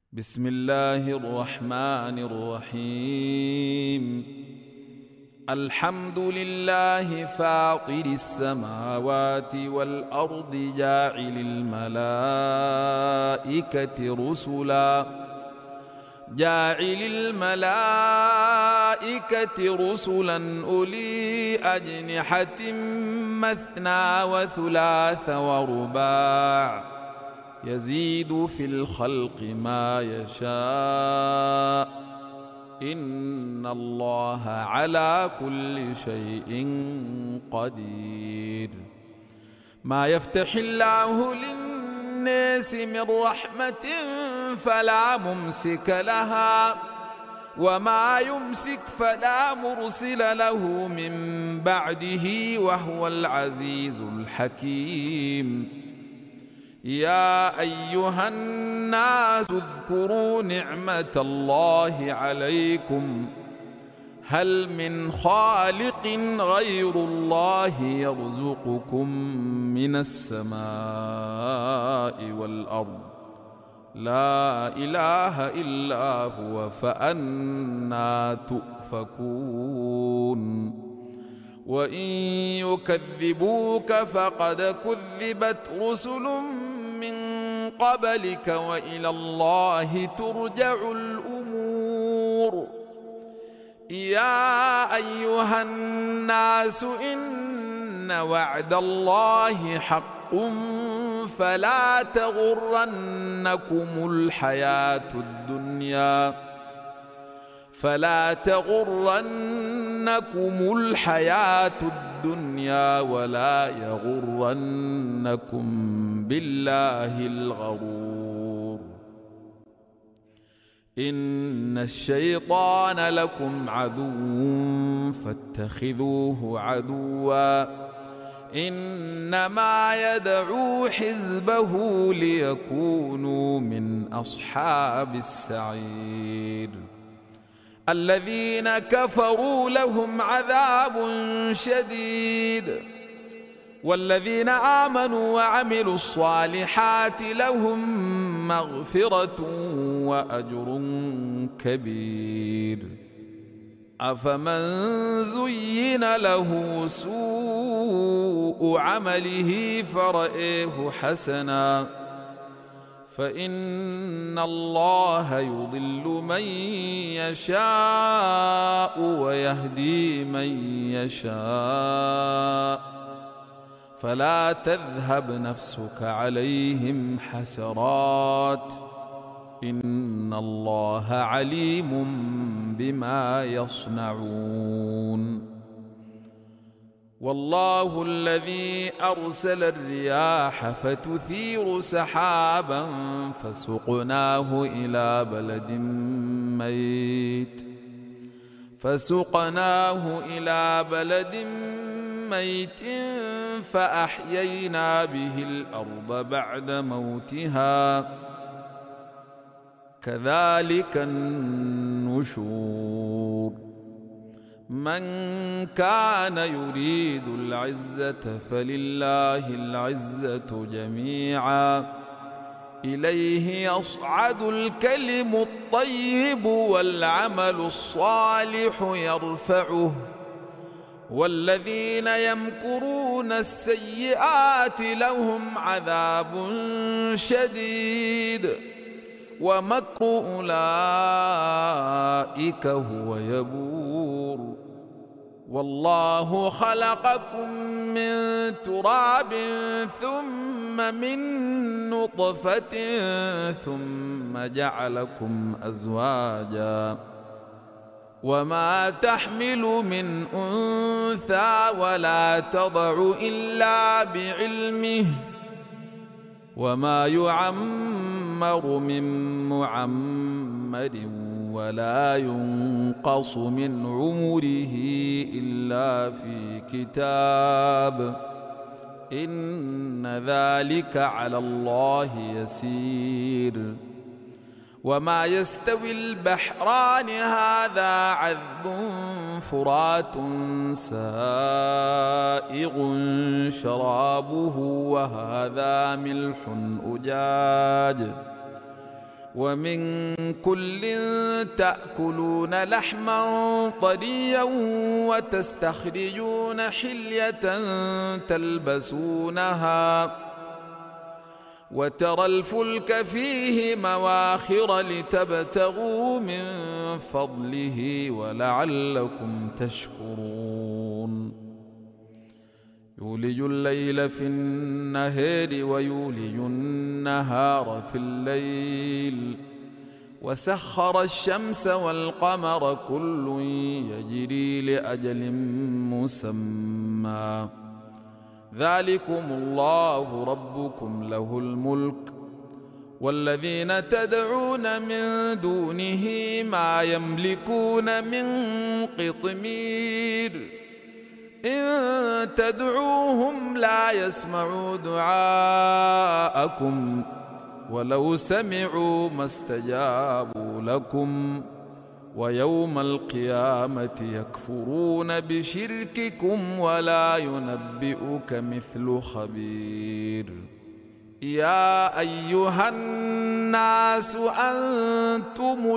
بسم الله الرحمن الرحيم. الحمد لله فاطر السماوات والأرض جاعل الملائكة رسلا أولي أجنحة مثنى وثلاث ورباع يزيد في الخلق ما يشاء إن الله على كل شيء قدير. ما يفتح الله للناس من رحمة فلا ممسك لها وما يمسك فلا مرسل له من بعده وهو العزيز الحكيم. يا أيها الناس اذكروا نعمة الله عليكم هل من خالق غير الله يرزقكم من السماء والأرض لا إله إلا هو فأنى تؤفكون. وإن يكذبوك فقد كذبت رسل من قبلك وإلى الله ترجع الأمور. يا أيها الناس إن وعد الله حق فلا تغرنكم الحياة الدنيا ولا يغرنكم بالله الغرور. إن الشيطان لكم عدو فاتخذوه عدوا إنما يدعو حزبه ليكونوا من أصحاب السعير. الذين كفروا لهم عذاب شديد والذين آمنوا وعملوا الصالحات لهم مغفرة وأجر كبير. أفمن زين له سوء عمله فرآه حسنا فإن الله يضل من يشاء ويهدي من يشاء فلا تذهب نفسك عليهم حسرات إن الله عليم بما يصنعون. والله الذي أرسل الرياح فتثير سحابا فسقناه إلى بلد ميت فأحيينا به الأرض بعد موتها كذلك النشور. من كان يريد العزة فلله العزة جميعا إليه يصعد الكلم الطيب والعمل الصالح يرفعه والذين يمكرون السيئات لهم عذاب شديد ومكر أولئك هو يبور. والله خلقكم من تراب ثم من نطفة ثم جعلكم أزواجا وما تحمل من أنثى ولا تضع إلا بعلمه وما يعمر من معمر ولا ينقص من عمره إلا في كتاب إن ذلك على الله يسير. وما يستوي البحران هذا عذب فرات سائغ شرابه وهذا ملح أجاج ومن كل تأكلون لحما طريا وتستخرجون حلية تلبسونها وترى الفلك فيه مواخر لتبتغوا من فضله ولعلكم تشكرون يولج الليل في النهار ويولج النهار في الليل وسخر الشمس والقمر كل يجري لأجل مسمى ذلكم الله ربكم له الملك والذين تدعون من دونه ما يملكون من قطمير إن تدعوهم لا يسمعوا دعاءكم ولو سمعوا ما استجابوا لكم ويوم القيامة يكفرون بشرككم ولا ينبئك مثل خبير يا أيها الناس أنتم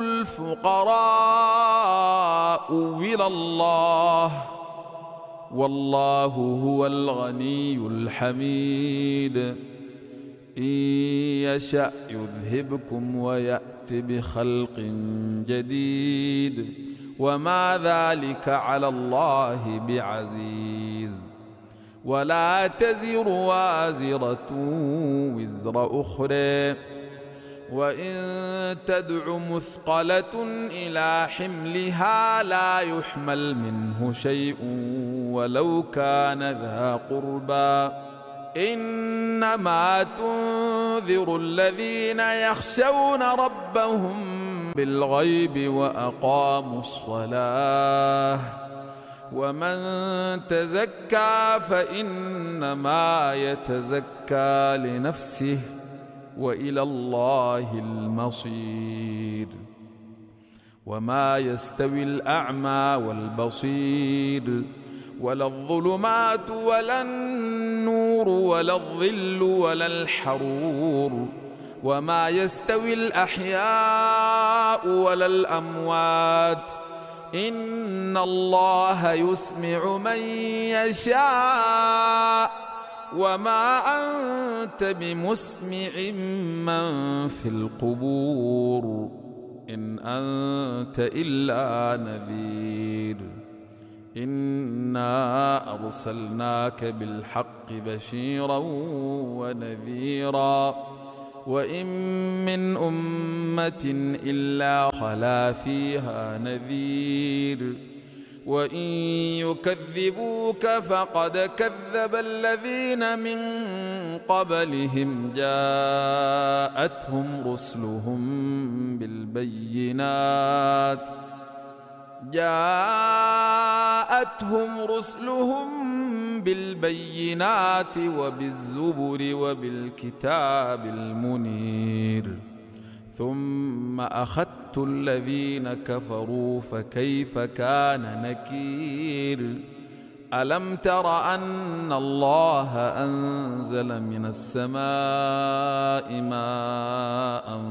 الفقراء إلى الله والله هو الغني الحميد إن يشأ يذهبكم ويأت بخلق جديد وما ذلك على الله بعزيز ولا تزر وازرة وزر أخرى وإن تدع مثقلة إلى حملها لا يحمل منه شيء ولو كان ذا قربى إنما تنذر الذين يخشون ربهم بالغيب وأقاموا الصلاة ومن تزكى فإنما يتزكى لنفسه وإلى الله المصير وما يستوي الأعمى والبصير ولا الظلمات ولا النور ولا الظل ولا الحرور وما يستوي الأحياء ولا الأموات إن الله يسمع من يشاء وما أنت بمسمع من في القبور إن أنت إلا نذير إنا أرسلناك بالحق بشيرا ونذيرا وإن من أمة إلا خلا فيها نذير وإن يكذبوك فقد كذب الذين من قبلهم جاءتهم رسلهم بالبينات وبالزبر وبالكتاب المنير ثم أخذت الذين كفروا فكيف كان نكير ألم تر أن الله أنزل من السماء ماء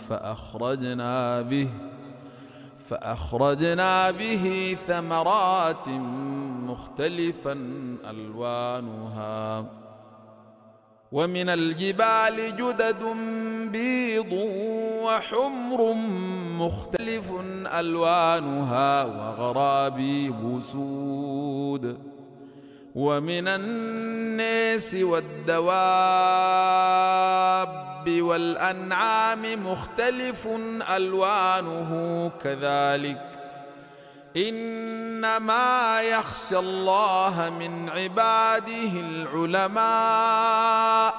فأخرجنا به ثمرات مختلفا ألوانها ومن الجبال جدد بيض وحمر مختلف ألوانها وغرابيب سود ومن الناس والدواب والأنعام مختلف ألوانه كذلك إنما يخشى الله من عباده العلماء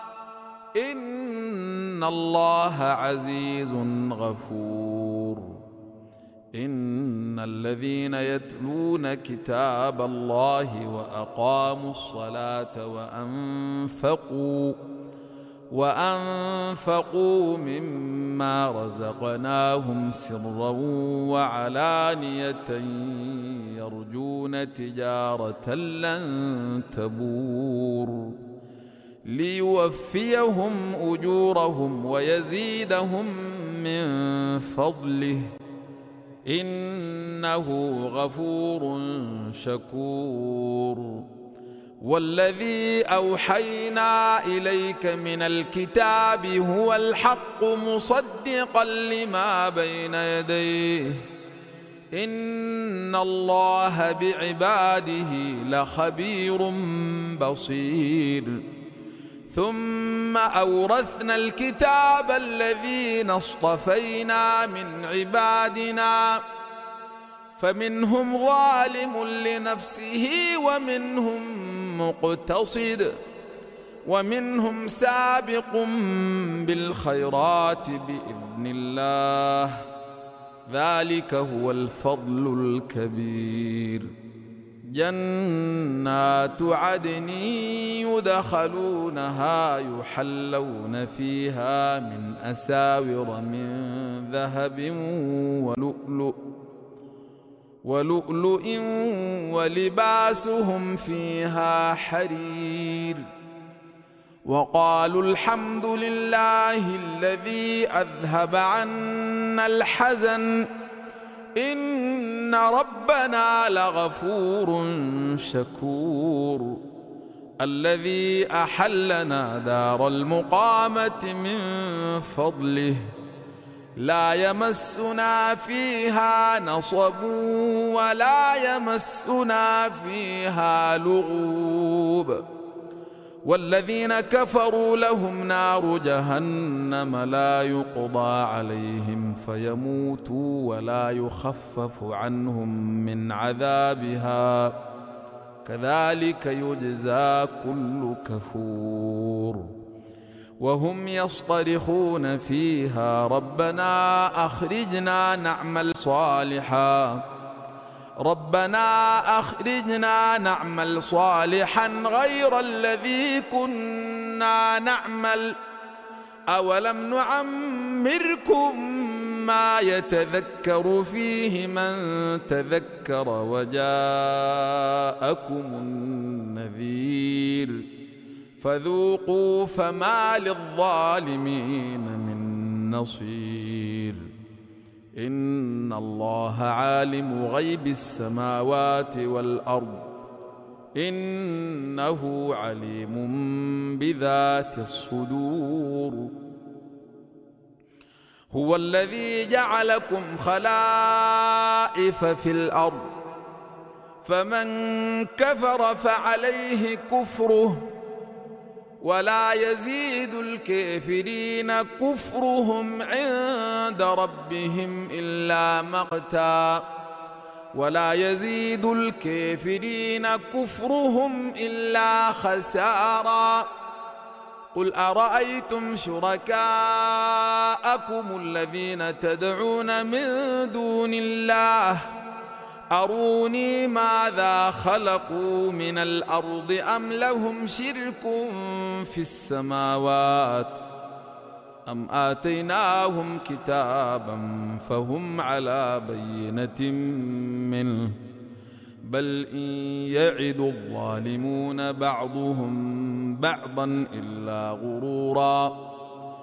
إن الله عزيز غفور إن الذين يتلون كتاب الله وأقاموا الصلاة وأنفقوا مما رزقناهم سرا وعلانية يرجون تجارة لن تبور ليوفيهم أجورهم ويزيدهم من فضله إنه غفور شكور. والذي أوحينا إليك من الكتاب هو الحق مصدقا لما بين يديه إن الله بعباده لخبير بصير. ثم أورثنا الكتاب الذين اصطفينا من عبادنا فمنهم ظالم لنفسه ومنهم مقتصد ومنهم سابق بالخيرات بإذن الله ذلك هو الفضل الكبير. جنات عدن يدخلونها يحلون فيها من أساور من ذهب ولؤلؤ ولباسهم فيها حرير. وقالوا الحمد لله الذي أذهب عنا الحزن إن ربنا لغفور شكور. الذي أحلنا دار المقامة من فضله لا يمسنا فيها نصب ولا يمسنا فيها لغوب. والذين كفروا لهم نار جهنم لا يقضى عليهم فيموتوا ولا يخفف عنهم من عذابها كذلك يجزى كل كفور. وهم يصطرخون فيها ربنا أخرجنا نعمل صالحا غير الذي كنا نعمل أولم نعمركم ما يتذكر فيه من تذكر وجاءكم النذير فذوقوا فما للظالمين من نصير. إن الله عالم غيب السماوات والأرض إنه عليم بذات الصدور. هو الذي جعلكم خلائف في الأرض فمن كفر فعليه كفره ولا يزيد الكافرين كفرهم عند ربهم إلا مقتا ولا يزيد الكافرين كفرهم إلا خسارا. قل أرأيتم شركاءكم الذين تدعون من دون الله أروني ماذا خلقوا من الأرض أم لهم شرك في السماوات أم آتيناهم كتابا فهم على بينة منه بل إن يعد الظالمون بعضهم بعضا إلا غرورا.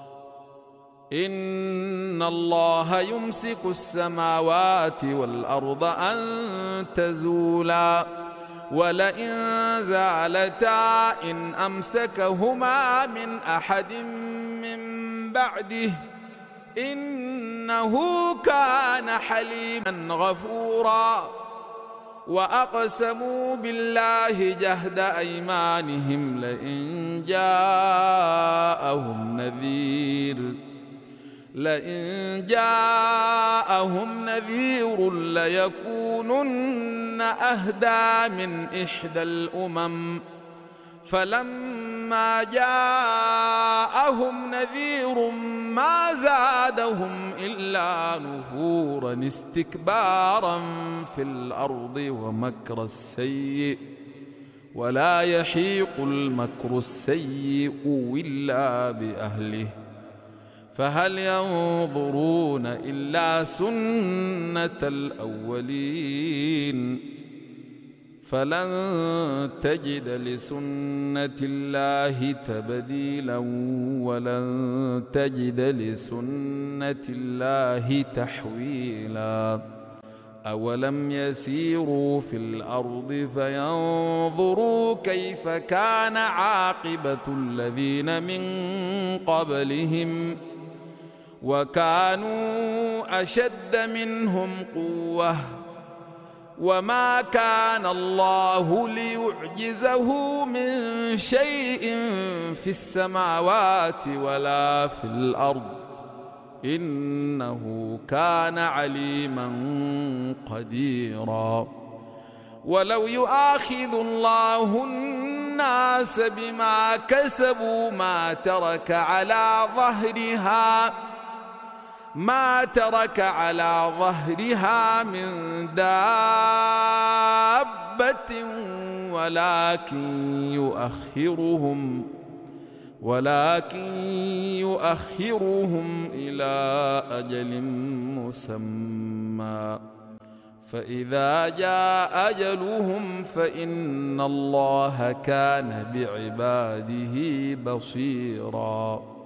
إن الله يمسك السماوات والأرض أن تزولا ولئن زالتا إن أمسكهما من أحد من بعده إنه كان حليما غفورا. وأقسموا بالله جهد أيمانهم لئن جاءهم نذير ليكونن أهدى من إحدى الأمم فلما جاءهم نذير ما زادهم إلا نفورا استكبارا في الأرض ومكر السيء ولا يحيق المكر السيء إلا بأهله فهل ينظرون إلا سنة الأولين فلن تجد لسنة الله تبديلا ولن تجد لسنة الله تحويلا أولم يسيروا في الأرض فينظروا كيف كان عاقبة الذين من قبلهم وكانوا أشد منهم قوة وما كان الله ليعجزه من شيء في السماوات ولا في الأرض إنه كان عليما قديرا ولو يؤاخذ الله الناس بما كسبوا ما ترك على ظهرها من دابة ولكن يؤخرهم إلى أجل مسمى فإذا جاء أجلهم فإن الله كان بعباده بصيرا